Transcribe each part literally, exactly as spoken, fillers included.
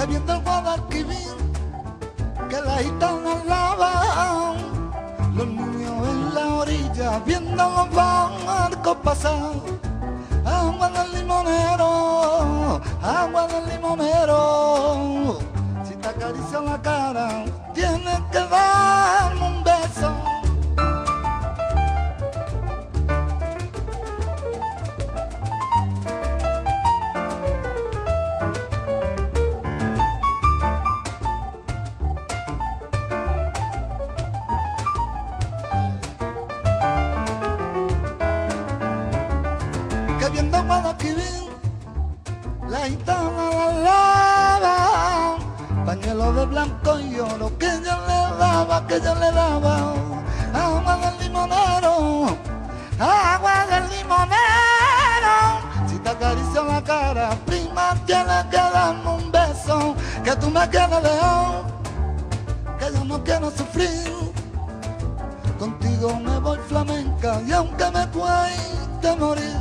que viendo el Guadalquivir, que la gitana lavan, los niños en la orilla viendo los barcos pasar. Agua del limonero, agua del limonero, si te acaricio la cara tienes que darme un beso. Que viendo Guadalquivir, la gitana la lava, pañuelo de blanco y oro que yo le daba, que yo le daba. Agua del limonero, agua del limonero, si te acaricio la cara, prima, tienes que darme un beso, que tú me quieres león, que yo no quiero sufrir. Contigo me voy flamenca y aunque me cueste morir.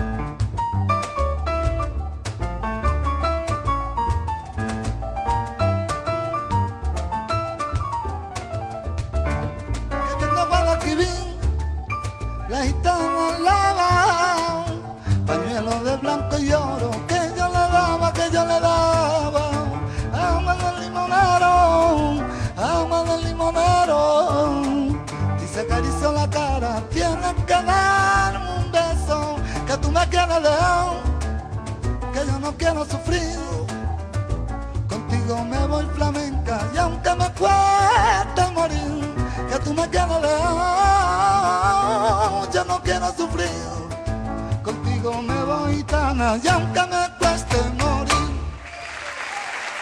La gitana lava, pañuelo de blanco y oro que yo le daba, que yo le daba. Agua del limonero, agua del limonero, si se acarició la cara tienes que darme un beso, que tú me quieres león, que yo no quiero sufrir. Contigo me voy flamenca y aunque me cueste morir, que tú me quieres león, yo no quiero sufrir. Contigo me voy gitana y aunque me cueste